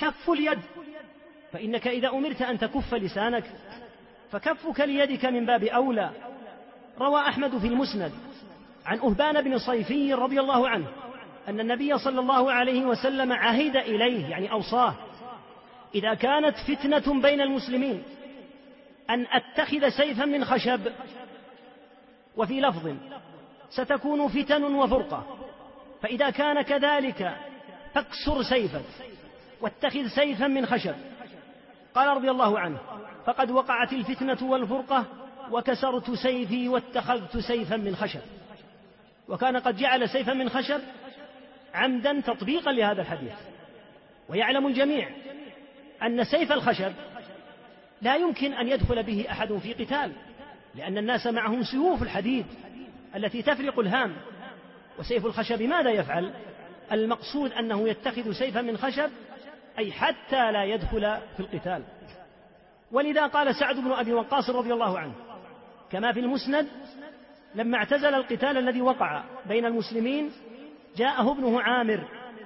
كف اليد، فإنك إذا أمرت أن تكف لسانك فكفك ليدك من باب أولى. روى أحمد في المسند عن أهبان بن صيفي رضي الله عنه أن النبي صلى الله عليه وسلم عهد إليه، يعني أوصاه، إذا كانت فتنة بين المسلمين أن أتخذ سيفا من خشب، وفي لفظ ستكون فتن وفرقة، فإذا كان كذلك فاكسر سيفك واتخذ سيفا من خشب. قال رضي الله عنه: فقد وقعت الفتنة والفرقة وكسرت سيفي واتخذت سيفا من خشب. وكان قد جعل سيفا من خشب عمدا تطبيقا لهذا الحديث. ويعلم الجميع أن سيف الخشب لا يمكن أن يدخل به أحد في قتال، لأن الناس معهم سيوف الحديد التي تفرق الهام، وسيف الخشب ماذا يفعل؟ المقصود أنه يتخذ سيفا من خشب، أي حتى لا يدخل في القتال. ولذا قال سعد بن أبي وقاص رضي الله عنه كما في المسند: لما اعتزل القتال الذي وقع بين المسلمين جاءه ابنه عامر.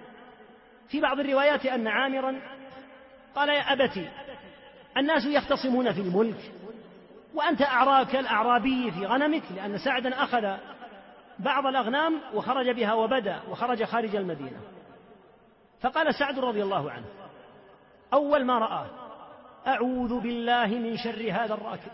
في بعض الروايات أن عامرا قال: يا أبتي، الناس يختصمون في الملك وأنت أعراك الأعرابي في غنمك، لأن سعدا أخذ بعض الأغنام وخرج بها وبدأ وخرج خارج المدينة. فقال سعد رضي الله عنه أول ما رآه: أعوذ بالله من شر هذا الراكب،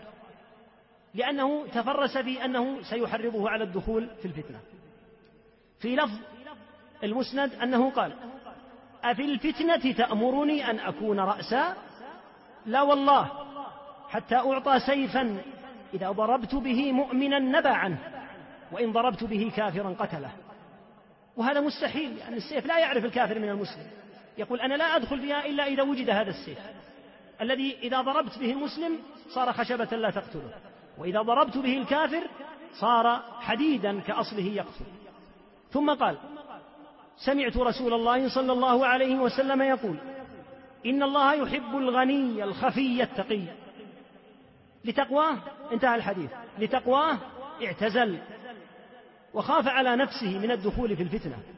لأنه تفرس في أنه سيحرضه على الدخول في الفتنة. في لفظ المسند أنه قال: أفي الفتنة تأمرني أن أكون رأسا؟ لا والله، حتى أعطى سيفا إذا ضربت به مؤمنا نبى عنه، وإن ضربت به كافرا قتله. وهذا مستحيل، لأن السيف لا يعرف الكافر من المسلم. يقول: أنا لا أدخل فيها إلا إذا وجد هذا السيف الذي إذا ضربت به المسلم صار خشبة لا تقتله، وإذا ضربت به الكافر صار حديدا كأصله يقتل. ثم قال: سمعت رسول الله صلى الله عليه وسلم يقول: إن الله يحب الغني الخفي التقي. لتقواه، انتهى الحديث، لتقواه اعتزل وخاف على نفسه من الدخول في الفتنة.